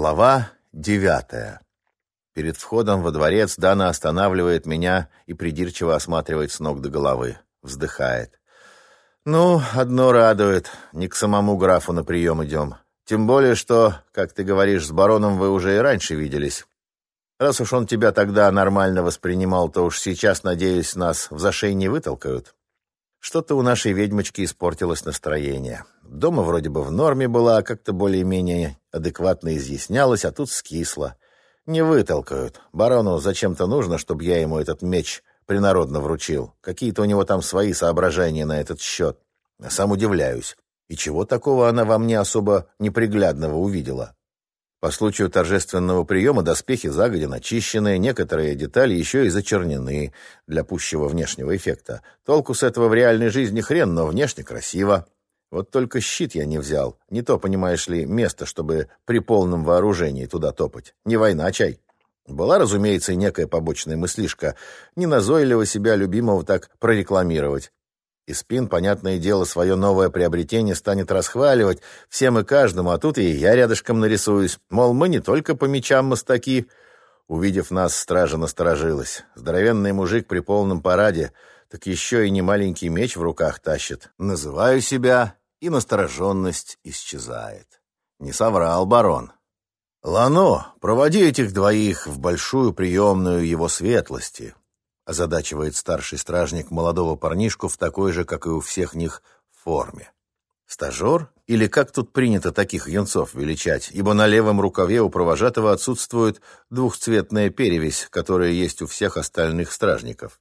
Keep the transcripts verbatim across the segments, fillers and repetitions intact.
Глава девятая. Перед входом во дворец Дана останавливает меня и придирчиво осматривает с ног до головы. Вздыхает. «Ну, одно радует. Не к самому графу на прием идем. Тем более, что, как ты говоришь, с бароном вы уже и раньше виделись. Раз уж он тебя тогда нормально воспринимал, то уж сейчас, надеюсь, нас в зашей не вытолкают». Что-то у нашей ведьмочки испортилось настроение. Дома вроде бы в норме была, а как-то более-менее адекватно изъяснялась, а тут скисла. Не вытолкают. Барону зачем-то нужно, чтобы я ему этот меч принародно вручил. Какие-то у него там свои соображения на этот счет. Я сам удивляюсь. И чего такого она во мне особо неприглядного увидела? По случаю торжественного приема доспехи загодя начищены, некоторые детали еще и зачернены для пущего внешнего эффекта. Толку с этого в реальной жизни хрен, но внешне красиво. Вот только щит я не взял. Не то, понимаешь ли, место, чтобы при полном вооружении туда топать. Не война, чай. Была, разумеется, и некая побочная мыслишка. Не назойливо себя любимого так прорекламировать. И Спин, понятное дело, свое новое приобретение станет расхваливать всем и каждому, а тут и я рядышком нарисуюсь. Мол, мы не только по мечам мастаки. Увидев нас, стража насторожилась. Здоровенный мужик при полном параде, так еще и не маленький меч в руках тащит. Называю себя, и настороженность исчезает. Не соврал барон. «Лано, проводи этих двоих в большую приемную его светлости», озадачивает старший стражник молодого парнишку в такой же, как и у всех них, форме. Стажер? Или как тут принято таких юнцов величать, ибо на левом рукаве у провожатого отсутствует двухцветная перевесь, которая есть у всех остальных стражников.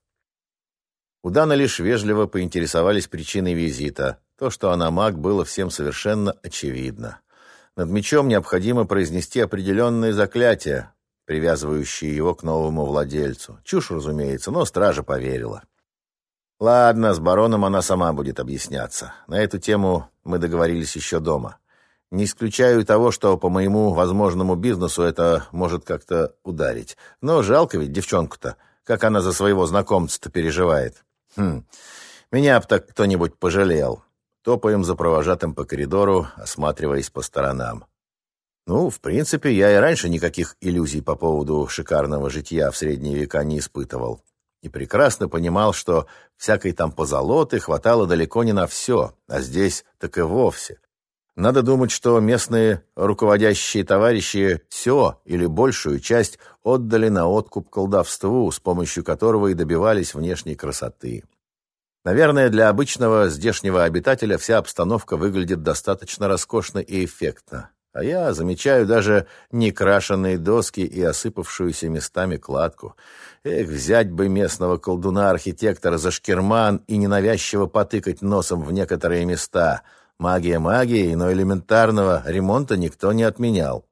У Даны лишь вежливо поинтересовались причиной визита. То, что она маг, было всем совершенно очевидно. Над мечом необходимо произнести определенные заклятия, привязывающие его к новому владельцу. Чушь, разумеется, но стража поверила. Ладно, с бароном она сама будет объясняться. На эту тему мы договорились еще дома. Не исключаю и того, что по моему возможному бизнесу это может как-то ударить. Но жалко ведь девчонку-то, как она за своего знакомца-то переживает. Хм, меня б так кто-нибудь пожалел. Топаем за провожатым по коридору, осматриваясь по сторонам. Ну, в принципе, я и раньше никаких иллюзий по поводу шикарного житья в средние века не испытывал. И прекрасно понимал, что всякой там позолоты хватало далеко не на все, а здесь так и вовсе. Надо думать, что местные руководящие товарищи все или большую часть отдали на откуп колдовству, с помощью которого и добивались внешней красоты. Наверное, для обычного здешнего обитателя вся обстановка выглядит достаточно роскошно и эффектно. А я замечаю даже некрашенные доски и осыпавшуюся местами кладку. Эх, взять бы местного колдуна-архитектора за шкирман и ненавязчиво потыкать носом в некоторые места. Магия магией, но элементарного ремонта никто не отменял.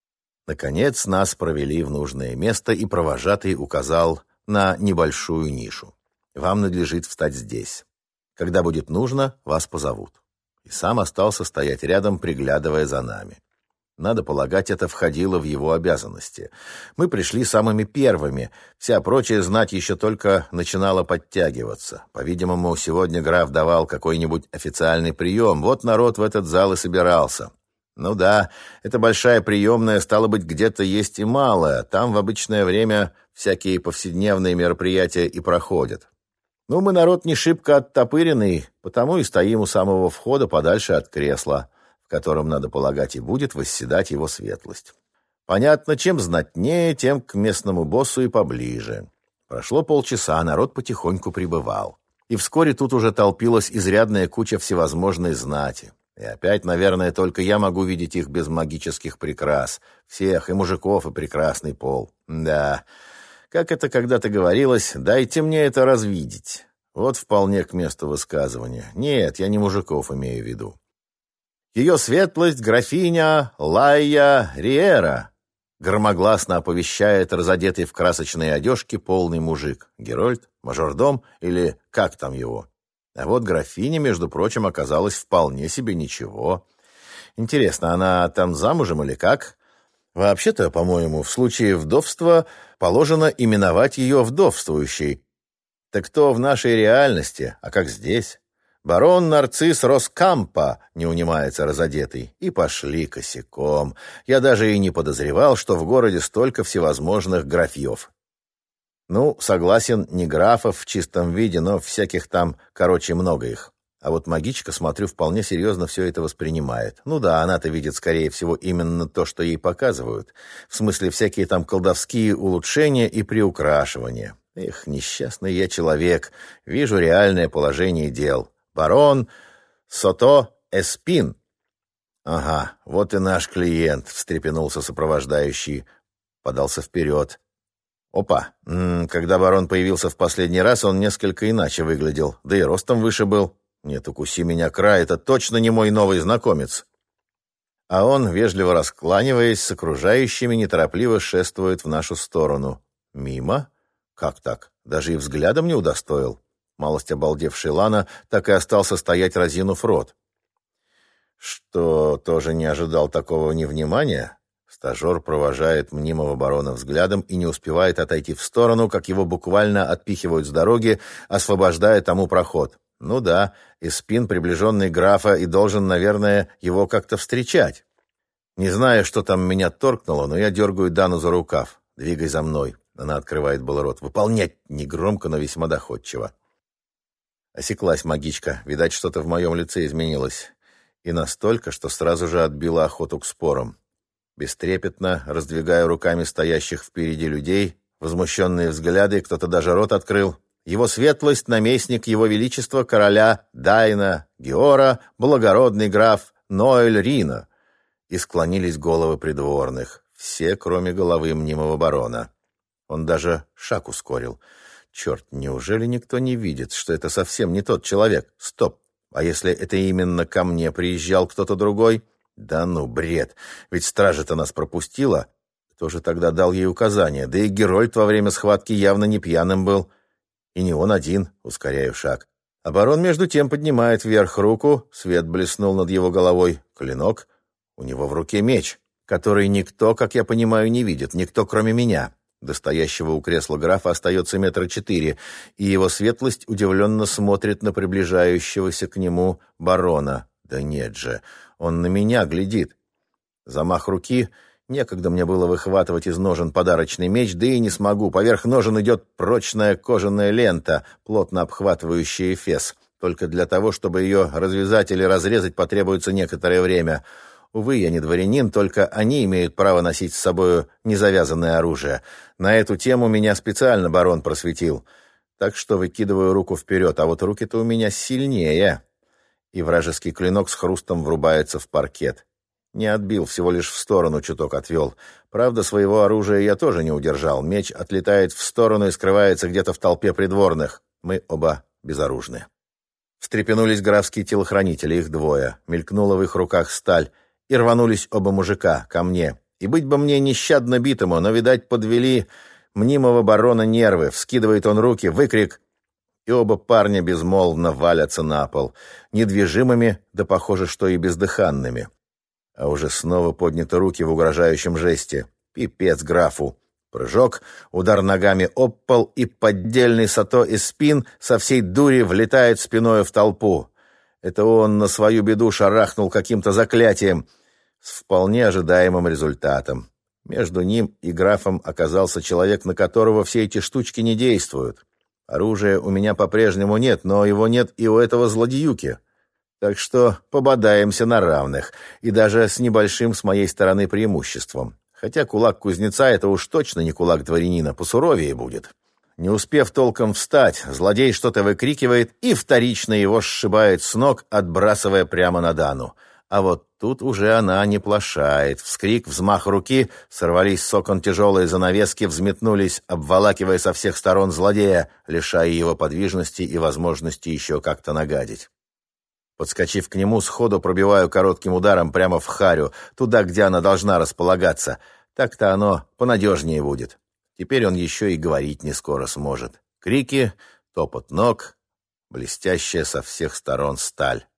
Наконец нас провели в нужное место, и провожатый указал на небольшую нишу. Вам надлежит встать здесь. Когда будет нужно, вас позовут. И сам остался стоять рядом, приглядывая за нами. Надо полагать, это входило в его обязанности. Мы пришли самыми первыми. Вся прочая знать еще только начинала подтягиваться. По-видимому, сегодня граф давал какой-нибудь официальный прием. Вот народ в этот зал и собирался. Ну да, эта большая приемная, стало быть, где-то есть и малая. Там в обычное время всякие повседневные мероприятия и проходят. Ну, мы народ не шибко оттопыренный, потому и стоим у самого входа подальше от кресла, в котором, надо полагать, и будет восседать его светлость. Понятно, чем знатнее, тем к местному боссу и поближе. Прошло полчаса, народ потихоньку прибывал. И вскоре тут уже толпилась изрядная куча всевозможной знати. И опять, наверное, только я могу видеть их без магических прикрас. Всех, и мужиков, и прекрасный пол. Да... Как это когда-то говорилось, дайте мне это развидеть. Вот вполне к месту высказывания. Нет, я не мужиков имею в виду. Ее светлость графиня Лайя Риера, громогласно оповещает разодетый в красочные одежки полный мужик. Герольд, мажордом или как там его. А вот графиня, между прочим, оказалась вполне себе ничего. Интересно, она там замужем или как? Вообще-то, по-моему, в случае вдовства положено именовать ее вдовствующей. Так то в нашей реальности, а как здесь? «Барон Нарцисс Роскампа», — не унимается разодетый. И пошли косяком. Я даже и не подозревал, что в городе столько всевозможных графьев. Ну, согласен, не графов в чистом виде, но всяких там, короче, много их. А вот магичка, смотрю, вполне серьезно все это воспринимает. Ну да, она-то видит, скорее всего, именно то, что ей показывают. В смысле, всякие там колдовские улучшения и приукрашивания. Эх, несчастный я человек. Вижу реальное положение дел. Барон Сото Эспин. Ага, вот и наш клиент, встрепенулся сопровождающий. Подался вперед. Опа, М-м, когда барон появился в последний раз, он несколько иначе выглядел. Да и ростом выше был. Нет, укуси меня край, это точно не мой новый знакомец. А он, вежливо раскланиваясь с окружающими, неторопливо шествует в нашу сторону. Мимо? Как так? Даже и взглядом не удостоил. Малость обалдевший Лана так и остался стоять, разинув рот. Что, тоже не ожидал такого невнимания? Стажер провожает мнимого барона взглядом и не успевает отойти в сторону, как его буквально отпихивают с дороги, освобождая тому проход. Ну да, Эспин, приближенный графа, и должен, наверное, его как-то встречать. Не знаю, что там меня торкнуло, но я дергаю Дану за рукав. «Двигай за мной». Она открывает был рот. «Выполнять!» Негромко, но весьма доходчиво. Осеклась магичка. Видать, что-то в моем лице изменилось. И настолько, что сразу же отбила охоту к спорам. Бестрепетно, раздвигая руками стоящих впереди людей, возмущенные взгляды, кто-то даже рот открыл. Его светлость, наместник его величества, короля Дайна Геора, благородный граф Ноэль Рино. И склонились головы придворных. Все, кроме головы мнимого барона. Он даже шаг ускорил. Черт, неужели никто не видит, что это совсем не тот человек? Стоп! А если это именно ко мне приезжал кто-то другой? Да ну, бред! Ведь стража-то нас пропустила. Кто же тогда дал ей указания? Да и Герольд во время схватки явно не пьяным был. И не он один, ускоряю шаг. А барон между тем поднимает вверх руку, свет блеснул над его головой. Клинок. У него в руке меч, который никто, как я понимаю, не видит, никто, кроме меня. До стоящего у кресла графа остается метра четыре, и его светлость удивленно смотрит на приближающегося к нему барона. Да нет же, он на меня глядит. Замах руки. Некогда мне было выхватывать из ножен подарочный меч, да и не смогу. Поверх ножен идет прочная кожаная лента, плотно обхватывающая эфес. Только для того, чтобы ее развязать или разрезать, потребуется некоторое время. Увы, я не дворянин, только они имеют право носить с собой незавязанное оружие. На эту тему меня специально барон просветил. Так что выкидываю руку вперед, а вот руки-то у меня сильнее. И вражеский клинок с хрустом врубается в паркет. Не отбил, всего лишь в сторону чуток отвел. Правда, своего оружия я тоже не удержал. Меч отлетает в сторону и скрывается где-то в толпе придворных. Мы оба безоружны. Встрепенулись графские телохранители, их двое. Мелькнула в их руках сталь. И рванулись оба мужика ко мне. И быть бы мне нещадно битому, но, видать, подвели мнимого барона нервы. Вскидывает он руки, выкрик. И оба парня безмолвно валятся на пол. Недвижимыми, да похоже, что и бездыханными. А уже снова подняты руки в угрожающем жесте. Пипец графу. Прыжок, удар ногами об пол, и поддельный Сото Эспин со всей дури влетает спиной в толпу. Это он на свою беду шарахнул каким-то заклятием с вполне ожидаемым результатом. Между ним и графом оказался человек, на которого все эти штучки не действуют. Оружия у меня по-прежнему нет, но его нет и у этого злодеюки. Так что пободаемся на равных, и даже с небольшим с моей стороны преимуществом. Хотя кулак кузнеца — это уж точно не кулак дворянина, посуровее будет. Не успев толком встать, злодей что-то выкрикивает и вторично его сшибает с ног, отбрасывая прямо на Дану. А вот тут уже она не плашает. Вскрик, взмах руки, сорвались с окон тяжелые занавески, взметнулись, обволакивая со всех сторон злодея, лишая его подвижности и возможности еще как-то нагадить. Подскочив к нему, сходу пробиваю коротким ударом прямо в харю, туда, где она должна располагаться. Так-то оно понадежнее будет. Теперь он еще и говорить не скоро сможет. Крики, топот ног, блестящая со всех сторон сталь.